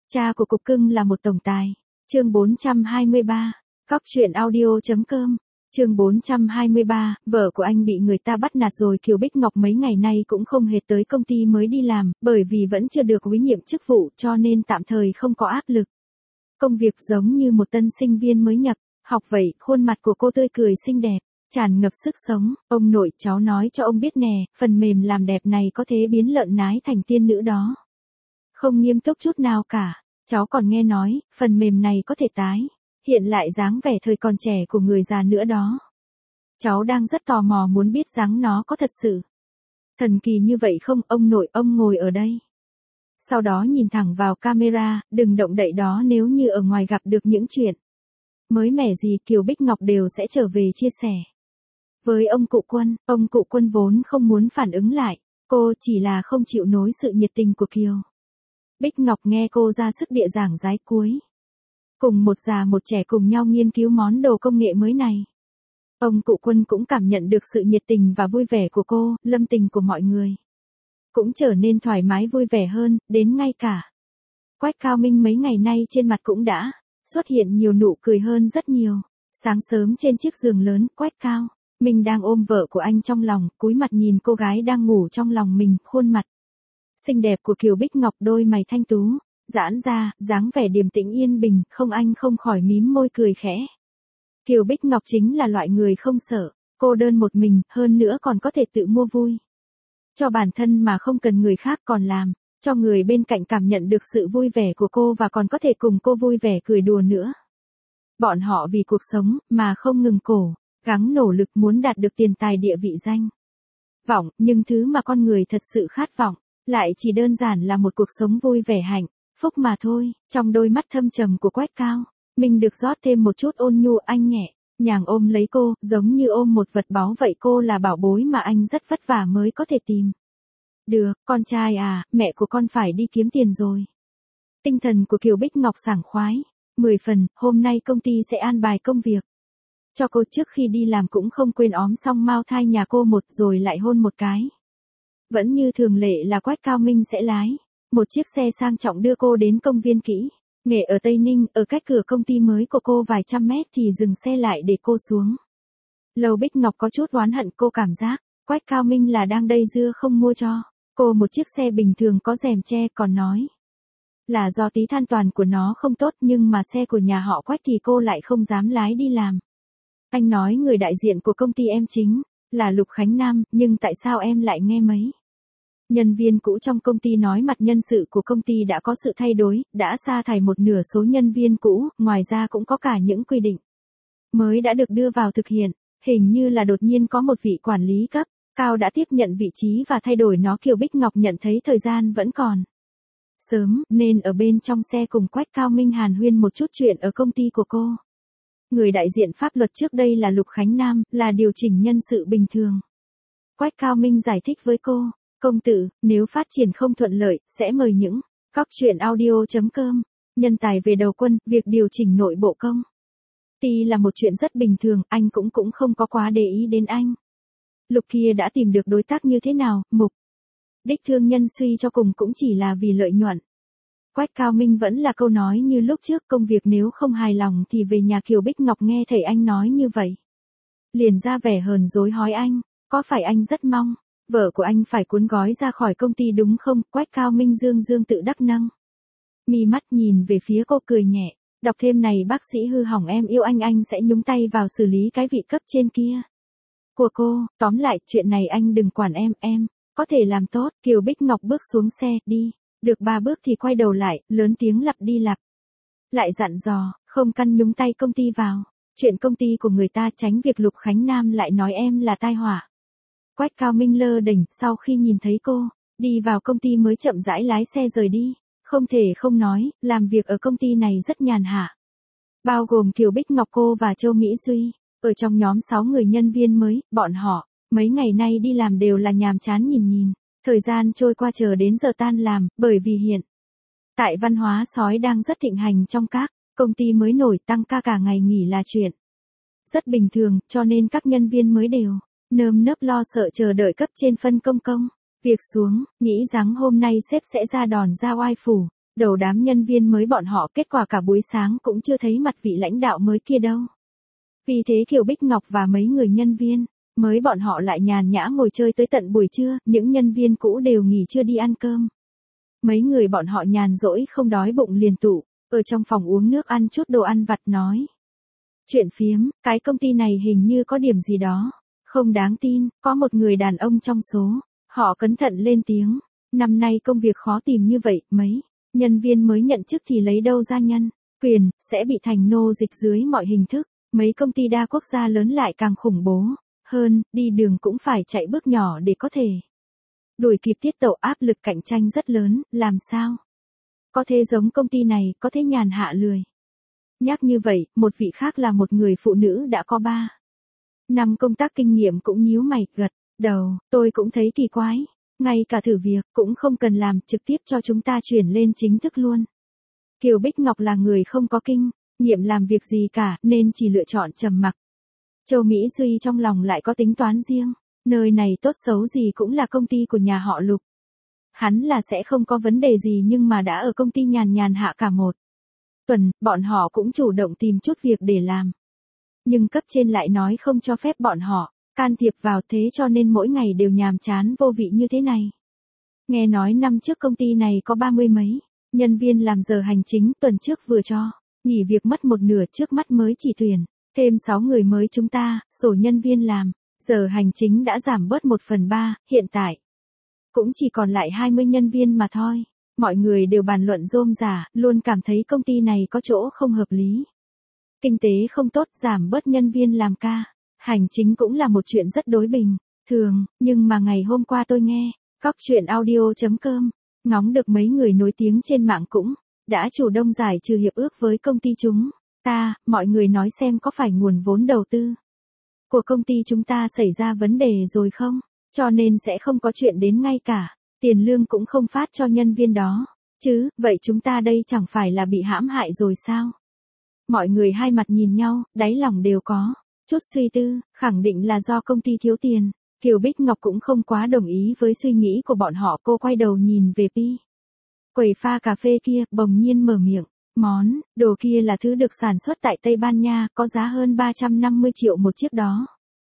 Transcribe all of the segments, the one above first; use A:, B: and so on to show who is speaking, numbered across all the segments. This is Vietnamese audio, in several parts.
A: Cha của cục cưng là một tổng tài. Chương 423. Góc truyện audio.com. Chương 423, vợ của anh bị người ta bắt nạt rồi. Kiều Bích Ngọc mấy ngày nay cũng không hề tới công ty mới đi làm, bởi vì vẫn chưa được úy nhiệm chức vụ cho nên tạm thời không có áp lực. Công việc giống như một tân sinh viên mới nhập, học vậy, khuôn mặt của cô tươi cười xinh đẹp, tràn ngập sức sống. Ông nội, cháu nói cho ông biết nè, phần mềm làm đẹp này có thể biến lợn nái thành tiên nữ đó. Không nghiêm túc chút nào cả, cháu còn nghe nói, phần mềm này có thể tái hiện lại dáng vẻ thời còn trẻ của người già nữa đó. Cháu đang rất tò mò muốn biết dáng nó có thật sự thần kỳ như vậy không. Ông nội, ông ngồi ở đây. Sau đó nhìn thẳng vào camera, đừng động đậy đó, nếu như ở ngoài gặp được những chuyện mới mẻ gì Kiều Bích Ngọc đều sẽ trở về chia sẻ với ông cụ quân vốn không muốn phản ứng lại, cô chỉ là không chịu nổi sự nhiệt tình của Kiều Bích Ngọc. Nghe cô ra sức địa giảng giải cuối cùng một già một trẻ cùng nhau nghiên cứu món đồ công nghệ mới này. Ông cụ quân cũng cảm nhận được sự nhiệt tình và vui vẻ của cô, lâm tình của mọi người cũng trở nên thoải mái vui vẻ hơn, đến ngay cả Quách Cao Minh mấy ngày nay trên mặt cũng đã xuất hiện nhiều nụ cười hơn rất nhiều. Sáng sớm trên chiếc giường lớn, Quách Cao Minh đang ôm vợ của anh trong lòng, cúi mặt nhìn cô gái đang ngủ trong lòng mình, khuôn mặt xinh đẹp của Kiều Bích Ngọc, đôi mày thanh tú giãn ra, dáng vẻ điềm tĩnh yên bình, anh không khỏi mím môi cười khẽ. Kiều Bích Ngọc chính là loại người không sợ cô đơn một mình, hơn nữa còn có thể tự mua vui cho bản thân mà không cần người khác, còn làm cho người bên cạnh cảm nhận được sự vui vẻ của cô và còn có thể cùng cô vui vẻ cười đùa nữa. Bọn họ vì cuộc sống mà không ngừng cố gắng nỗ lực muốn đạt được tiền tài địa vị danh vọng, nhưng thứ mà con người thật sự khát vọng lại chỉ đơn giản là một cuộc sống vui vẻ hạnh phúc mà thôi. Trong đôi mắt thâm trầm của Quách Cao Minh được rót thêm một chút ôn nhu, anh nhẹ nhàng ôm lấy cô, giống như ôm một vật báu vậy. Cô là bảo bối mà anh rất vất vả mới có thể tìm được. Con trai à, mẹ của con phải đi kiếm tiền rồi. Tinh thần của Kiều Bích Ngọc sảng khoái 10 phần, hôm nay công ty sẽ an bài công việc cho cô. Trước khi đi làm cũng không quên óm xong mao thai nhà cô một rồi lại hôn một cái. Vẫn như thường lệ là Quách Cao Minh sẽ lái một chiếc xe sang trọng đưa cô đến công viên Kỹ Nghệ ở Tây Ninh, ở cách cửa công ty mới của cô vài trăm mét thì dừng xe lại để cô xuống. Lầu Bích Ngọc có chút oán hận, cô cảm giác Quách Cao Minh là đang đầy dưa không mua cho cô một chiếc xe bình thường có rèm che, còn nói là do tí than toàn của nó không tốt, nhưng mà xe của nhà họ Quách thì cô lại không dám lái đi làm. Anh nói người đại diện của công ty em chính là Lục Khánh Nam, nhưng tại sao em lại nghe mấy nhân viên cũ trong công ty nói mặt nhân sự của công ty đã có sự thay đổi, đã sa thải một nửa số nhân viên cũ, ngoài ra cũng có cả những quy định mới đã được đưa vào thực hiện. Hình như là đột nhiên có một vị quản lý cấp cao đã tiếp nhận vị trí và thay đổi nó. Kiều Bích Ngọc nhận thấy thời gian vẫn còn sớm, nên ở bên trong xe cùng Quách Cao Minh hàn huyên một chút chuyện ở công ty của cô. Người đại diện pháp luật trước đây là Lục Khánh Nam, là điều chỉnh nhân sự bình thường. Quách Cao Minh giải thích với cô, công tử, nếu phát triển không thuận lợi, sẽ mời những góc truyện audio.com nhân tài về đầu quân. Việc điều chỉnh nội bộ công ty là một chuyện rất bình thường, anh cũng không có quá để ý đến anh Lục kia đã tìm được đối tác như thế nào. Mục đích thương nhân suy cho cùng cũng chỉ là vì lợi nhuận. Quách Cao Minh vẫn là câu nói như lúc trước, công việc nếu không hài lòng thì về nhà. Kiều Bích Ngọc nghe thầy anh nói như vậy liền ra vẻ hờn dỗi hỏi anh, có phải anh rất mong vợ của anh phải cuốn gói ra khỏi công ty đúng không? Quách Cao Minh dương tự đắc nâng mi mắt nhìn về phía cô cười nhẹ, đọc thêm này bác sĩ hư hỏng em yêu anh sẽ nhúng tay vào xử lý cái vị cấp trên kia của cô. Tóm lại, chuyện này anh đừng quản em có thể làm tốt. Kiều Bích Ngọc bước xuống xe, đi được 3 bước thì quay đầu lại, lớn tiếng lặp đi lặp lại dặn dò, không căn nhúng tay công ty vào chuyện công ty của người ta, tránh việc Lục Khánh Nam lại nói em là tai họa. Quách Cao Minh lơ đỉnh, sau khi nhìn thấy cô đi vào công ty mới chậm rãi lái xe rời đi. Không thể không nói, làm việc ở công ty này rất nhàn hạ. Bao gồm Kiều Bích Ngọc, cô và Châu Mỹ Duy. Ở trong nhóm 6 người nhân viên mới, bọn họ mấy ngày nay đi làm đều là nhàm chán nhìn thời gian trôi qua chờ đến giờ tan làm, bởi vì hiện tại văn hóa sói đang rất thịnh hành trong các công ty mới nổi, tăng ca cả ngày nghỉ là chuyện rất bình thường, cho nên các nhân viên mới đều nơm nớp lo sợ chờ đợi cấp trên phân công việc xuống, nghĩ rằng hôm nay sếp sẽ ra đòn ra oai phủ Đầu đám nhân viên mới bọn họ kết quả cả buổi sáng cũng chưa thấy mặt vị lãnh đạo mới kia đâu. Vì thế Kiều Bích Ngọc và mấy người nhân viên mới bọn họ lại nhàn nhã ngồi chơi tới tận buổi trưa, những nhân viên cũ đều nghỉ trưa đi ăn cơm. Mấy người bọn họ nhàn rỗi không đói bụng liền tụ, ở trong phòng uống nước ăn chút đồ ăn vặt nói. Chuyện phiếm, cái công ty này hình như có điểm gì đó. Không đáng tin, có một người đàn ông trong số. Họ cẩn thận lên tiếng. Năm nay công việc khó tìm như vậy, mấy nhân viên mới nhận chức thì lấy đâu ra nhân quyền, sẽ bị thành nô dịch dưới mọi hình thức. Mấy công ty đa quốc gia lớn lại càng khủng bố hơn, đi đường cũng phải chạy bước nhỏ để có thể đuổi kịp tiết tấu, áp lực cạnh tranh rất lớn, làm sao có thể giống công ty này, có thể nhàn hạ lười. Nhắc như vậy, một vị khác là một người phụ nữ đã có 3 năm công tác kinh nghiệm cũng nhíu mày, gật đầu, tôi cũng thấy kỳ quái. Ngay cả thử việc cũng không cần làm, trực tiếp cho chúng ta chuyển lên chính thức luôn. Kiều Bích Ngọc là người không có kinh nghiệm làm việc gì cả, nên chỉ lựa chọn trầm mặc. Châu Mỹ Duy trong lòng lại có tính toán riêng. Nơi này tốt xấu gì cũng là công ty của nhà họ Lục. Hắn là sẽ không có vấn đề gì, nhưng mà đã ở công ty nhàn nhàn hạ cả một tuần, bọn họ cũng chủ động tìm chút việc để làm. Nhưng cấp trên lại nói không cho phép bọn họ can thiệp vào, thế cho nên mỗi ngày đều nhàm chán vô vị như thế này. Nghe nói năm trước công ty này có 30 mấy nhân viên làm giờ hành chính, tuần trước vừa cho nghỉ việc mất một nửa, trước mắt mới chỉ tuyển thêm 6 người mới chúng ta, số nhân viên làm giờ hành chính đã giảm bớt 1/3, hiện tại cũng chỉ còn lại 20 nhân viên mà thôi. Mọi người đều bàn luận rôm rả, luôn cảm thấy công ty này có chỗ không hợp lý. Kinh tế không tốt, giảm bớt nhân viên làm ca hành chính cũng là một chuyện rất đối bình thường, nhưng mà ngày hôm qua tôi nghe Cóc Truyện Audio.com ngóng được mấy người nổi tiếng trên mạng cũng đã chủ động giải trừ hiệp ước với công ty chúng ta. Mọi người nói xem có phải nguồn vốn đầu tư của công ty chúng ta xảy ra vấn đề rồi không, cho nên sẽ không có chuyện đến ngay cả tiền lương cũng không phát cho nhân viên đó chứ. Vậy chúng ta đây chẳng phải là bị hãm hại rồi sao? Mọi người hai mặt nhìn nhau, đáy lòng đều có chút suy tư, khẳng định là do công ty thiếu tiền. Kiều Bích Ngọc cũng không quá đồng ý với suy nghĩ của bọn họ, cô quay đầu nhìn về quầy pha cà phê kia, bỗng nhiên mở miệng. Món đồ kia là thứ được sản xuất tại Tây Ban Nha, có giá hơn 350 triệu một chiếc đó.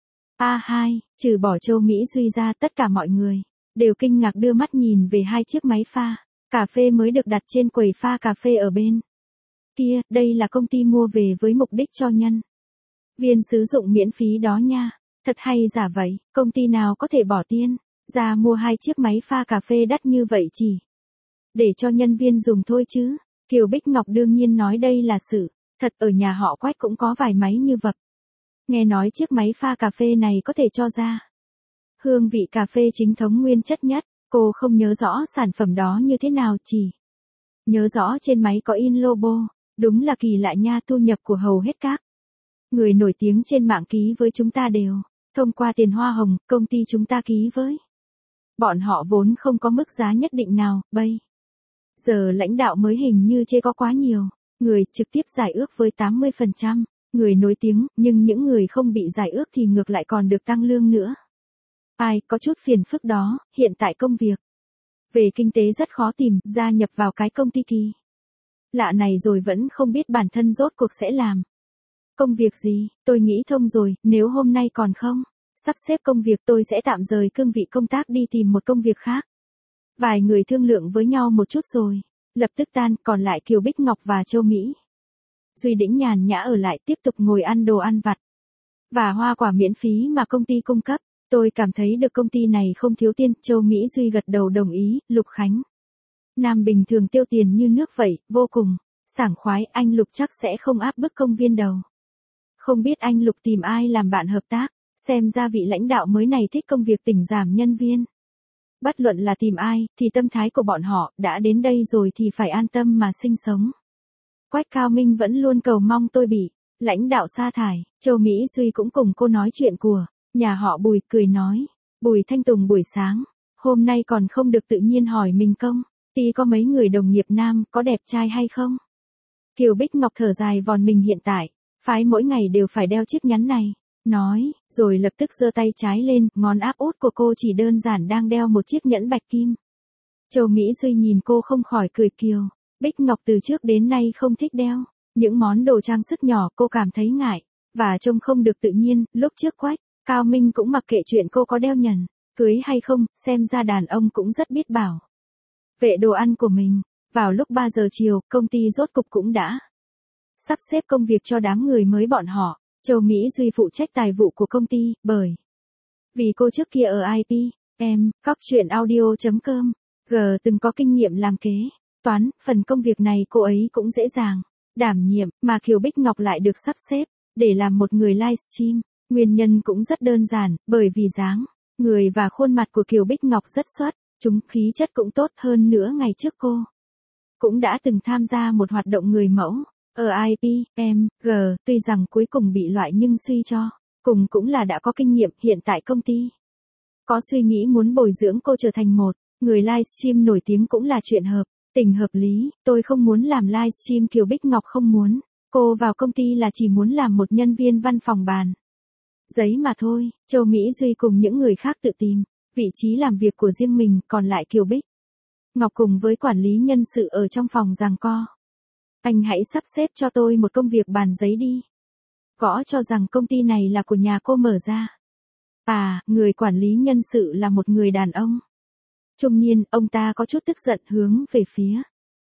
A: A2, trừ bỏ Châu Mỹ Duy ra, tất cả mọi người đều kinh ngạc đưa mắt nhìn về hai chiếc máy pha cà phê mới được đặt trên quầy pha cà phê ở bên kia. Đây là công ty mua về với mục đích cho nhân viên sử dụng miễn phí đó nha. Thật hay giả vậy, công ty nào có thể bỏ tiền ra mua hai chiếc máy pha cà phê đắt như vậy chỉ để cho nhân viên dùng thôi chứ? Kiều Bích Ngọc đương nhiên nói đây là sự thật, ở nhà họ Quách cũng có vài máy như vậy. Nghe nói chiếc máy pha cà phê này có thể cho ra hương vị cà phê chính thống nguyên chất nhất. Cô không nhớ rõ sản phẩm đó như thế nào, chỉ nhớ rõ trên máy có in logo. Đúng là kỳ lạ nha, thu nhập của hầu hết các người nổi tiếng trên mạng ký với chúng ta đều thông qua tiền hoa hồng, công ty chúng ta ký với bọn họ vốn không có mức giá nhất định nào. Bây giờ lãnh đạo mới hình như chê có quá nhiều người trực tiếp giải ước với 80% người nổi tiếng, nhưng những người không bị giải ước thì ngược lại còn được tăng lương nữa. Ai, có chút phiền phức đó. Hiện tại công việc về kinh tế rất khó tìm, gia nhập vào cái công ty kỳ lạ này rồi vẫn không biết bản thân rốt cuộc sẽ làm công việc gì. Tôi nghĩ thông rồi, nếu hôm nay còn không sắp xếp công việc, tôi sẽ tạm rời cương vị công tác đi tìm một công việc khác. Vài người thương lượng với nhau một chút rồi lập tức tan, còn lại Kiều Bích Ngọc và Châu Mỹ Duy đĩnh nhàn nhã ở lại, tiếp tục ngồi ăn đồ ăn vặt và hoa quả miễn phí mà công ty cung cấp. Tôi cảm thấy được công ty này không thiếu tiền. Châu Mỹ Duy gật đầu đồng ý. Lục Khánh Nam bình thường tiêu tiền như nước vậy, vô cùng sảng khoái. Anh Lục chắc sẽ không áp bức công viên đầu. Không biết anh Lục tìm ai làm bạn hợp tác. Xem ra vị lãnh đạo mới này thích công việc tỉnh giảm nhân viên. Bất luận là tìm ai, thì tâm thái của bọn họ đã đến đây rồi thì phải an tâm mà sinh sống. Quách Cao Minh vẫn luôn cầu mong tôi bị lãnh đạo sa thải. Châu Mỹ Duy cũng cùng cô nói chuyện của nhà họ Bùi, cười nói. Bùi Thanh Tùng buổi sáng hôm nay còn không được tự nhiên hỏi mình công ty có mấy người đồng nghiệp nam có đẹp trai hay không. Kiều Bích Ngọc thở dài vòn mình, hiện tại phái mỗi ngày đều phải đeo chiếc nhẫn này, nói, rồi lập tức giơ tay trái lên. Ngón áp út của cô chỉ đơn giản đang đeo một chiếc nhẫn bạch kim. Châu Mỹ Duy nhìn cô không khỏi cười. Kiều Bích Ngọc từ trước đến nay không thích đeo. Những món đồ trang sức nhỏ cô cảm thấy ngại, và trông không được tự nhiên. Lúc trước Quách, Cao Minh cũng mặc kệ chuyện cô có đeo nhẫn, cưới hay không, xem ra đàn ông cũng rất biết bảo vệ đồ ăn của mình. Vào lúc 3 giờ chiều, công ty rốt cục cũng đã sắp xếp công việc cho đám người mới bọn họ. Châu Mỹ Duy phụ trách tài vụ của công ty, bởi vì cô trước kia ở IPM, coptruyện.audio.com, từng có kinh nghiệm làm kế toán, phần công việc này cô ấy cũng dễ dàng đảm nhiệm, mà Kiều Bích Ngọc lại được sắp xếp để làm một người livestream. Nguyên nhân cũng rất đơn giản, bởi vì dáng người và khuôn mặt của Kiều Bích Ngọc rất xuất chúng, khí chất cũng tốt. Hơn nữa ngày trước cô cũng đã từng tham gia một hoạt động người mẫu ở IPM, tuy rằng cuối cùng bị loại nhưng suy cho cùng cũng là đã có kinh nghiệm. Hiện tại công ty có suy nghĩ muốn bồi dưỡng cô trở thành một người livestream nổi tiếng cũng là chuyện hợp tình hợp lý. Tôi không muốn làm livestream, Kiều Bích Ngọc không muốn. Cô vào công ty là chỉ muốn làm một nhân viên văn phòng bàn giấy mà thôi. Châu Mỹ Duy cùng những người khác tự tìm vị trí làm việc của riêng mình, còn lại Kiều Bích Ngọc cùng với quản lý nhân sự ở trong phòng giằng co. Anh hãy sắp xếp cho tôi một công việc bàn giấy đi. Gõ cho rằng công ty này là của nhà cô mở ra. Người quản lý nhân sự là một người đàn ông trung niên, ông ta có chút tức giận hướng về phía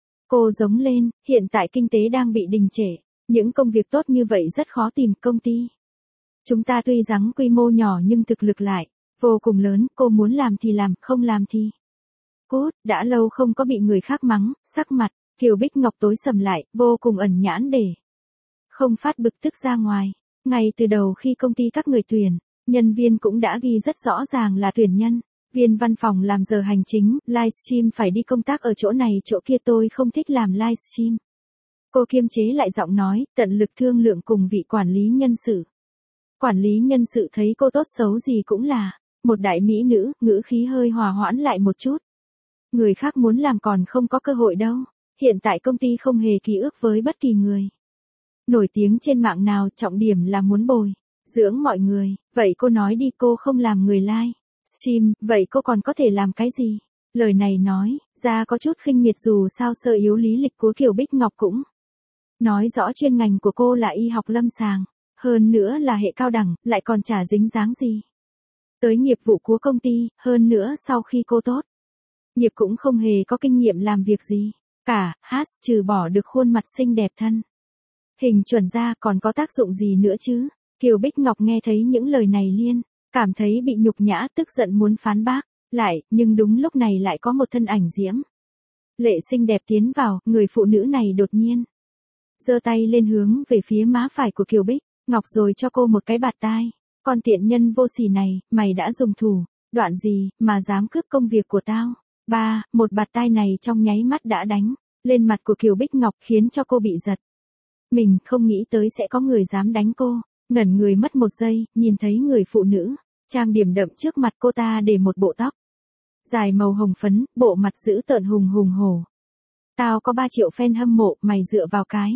A: cô giống lên. Hiện tại kinh tế đang bị đình trệ, những công việc tốt như vậy rất khó tìm. Công ty chúng ta tuy rằng quy mô nhỏ nhưng thực lực lại vô cùng lớn. Cô muốn làm thì làm, không làm thì cút. Đã lâu không có bị người khác mắng, sắc mặt Kiều Bích Ngọc tối sầm lại, vô cùng ẩn nhãn để không phát bực tức ra ngoài. Ngay từ đầu khi công ty các người tuyển nhân viên cũng đã ghi rất rõ ràng là tuyển nhân viên văn phòng làm giờ hành chính, livestream phải đi công tác ở chỗ này chỗ kia. Tôi không thích làm livestream. Cô kiềm chế lại giọng nói, tận lực thương lượng cùng vị quản lý nhân sự. Quản lý nhân sự thấy cô tốt xấu gì cũng là một đại mỹ nữ, ngữ khí hơi hòa hoãn lại một chút. Người khác muốn làm còn không có cơ hội đâu. Hiện tại công ty không hề ký ức với bất kỳ người nổi tiếng trên mạng nào, trọng điểm là muốn bồi dưỡng mọi người. Vậy cô nói đi, cô không làm người livestream, vậy cô còn có thể làm cái gì? Lời này nói ra có chút khinh miệt, dù sao sơ yếu lý lịch của Kiều Bích Ngọc cũng nói rõ chuyên ngành của cô là y học lâm sàng, hơn nữa là hệ cao đẳng, lại còn chả dính dáng gì tới nghiệp vụ của công ty. Hơn nữa sau khi cô tốt nghiệp cũng không hề có kinh nghiệm làm việc gì cả, trừ bỏ được khuôn mặt xinh đẹp thân hình chuẩn ra còn có tác dụng gì nữa chứ? Kiều Bích Ngọc nghe thấy những lời này liền cảm thấy bị nhục nhã, tức giận muốn phán bác lại, nhưng đúng lúc này lại có một thân ảnh diễm lệ xinh đẹp tiến vào. Người phụ nữ này đột nhiên giơ tay lên hướng về phía má phải của Kiều Bích Ngọc rồi cho cô một cái bạt tai. Con tiện nhân vô sỉ này, mày đã dùng thủ đoạn gì mà dám cướp công việc của tao? Một bạt tai này trong nháy mắt đã đánh lên mặt của Kiều Bích Ngọc, khiến cho cô bị giật mình, không nghĩ tới sẽ có người dám đánh cô. Ngẩn người mất một giây, nhìn thấy người phụ nữ trang điểm đậm trước mặt cô ta để một bộ tóc dài màu hồng phấn, bộ mặt dữ tợn hùng hùng hổ. Tao có 3 triệu fan hâm mộ, mày dựa vào cái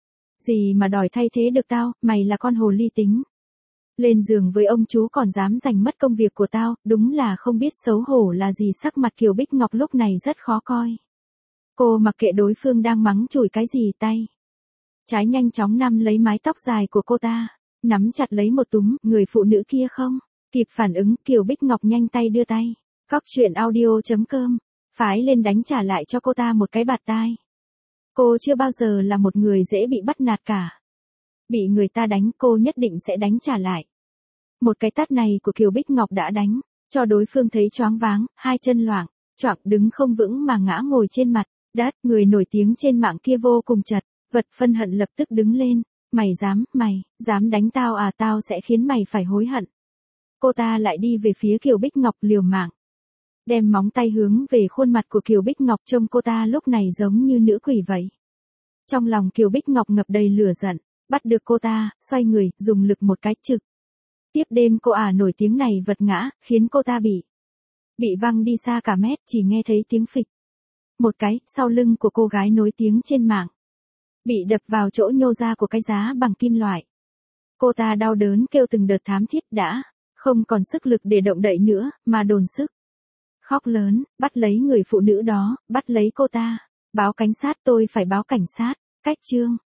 A: gì mà đòi thay thế được tao? Mày là con hồ ly tính lên giường với ông chú còn dám giành mất công việc của tao, đúng là không biết xấu hổ là gì. Sắc mặt Kiều Bích Ngọc lúc này rất khó coi. Cô mặc kệ đối phương đang mắng chửi cái gì, tay trái nhanh chóng nắm lấy mái tóc dài của cô ta, nắm chặt lấy một túm. Người phụ nữ kia không kịp phản ứng, Kiều Bích Ngọc nhanh tay đưa tay coptruyện.audio.com phái lên đánh trả lại cho cô ta một cái bạt tai. Cô chưa bao giờ là một người dễ bị bắt nạt cả. Bị người ta đánh, cô nhất định sẽ đánh trả lại. Một cái tát này của Kiều Bích Ngọc đã đánh cho đối phương thấy choáng váng, hai chân loạng choạng, đứng không vững mà ngã ngồi trên mặt đất. Người nổi tiếng trên mạng kia vô cùng chật vật, phân hận lập tức đứng lên. Mày dám đánh tao à? Tao sẽ khiến mày phải hối hận. Cô ta lại đi về phía Kiều Bích Ngọc liều mạng, đem móng tay hướng về khuôn mặt của Kiều Bích Ngọc. Trông cô ta lúc này giống như nữ quỷ vậy. Trong lòng Kiều Bích Ngọc ngập đầy lửa giận, bắt được cô ta, xoay người, dùng lực một cái trực tiếp đêm cô nổi tiếng này vật ngã, khiến cô ta bị văng đi xa cả mét. Chỉ nghe thấy tiếng phịch một cái, sau lưng của cô gái nổi tiếng trên mạng bị đập vào chỗ nhô ra của cái giá bằng kim loại. Cô ta đau đớn kêu từng đợt thảm thiết, đã không còn sức lực để động đậy nữa, mà dồn sức khóc lớn, bắt lấy người phụ nữ đó, bắt lấy cô ta. Báo cảnh sát, tôi phải báo cảnh sát. Cách chương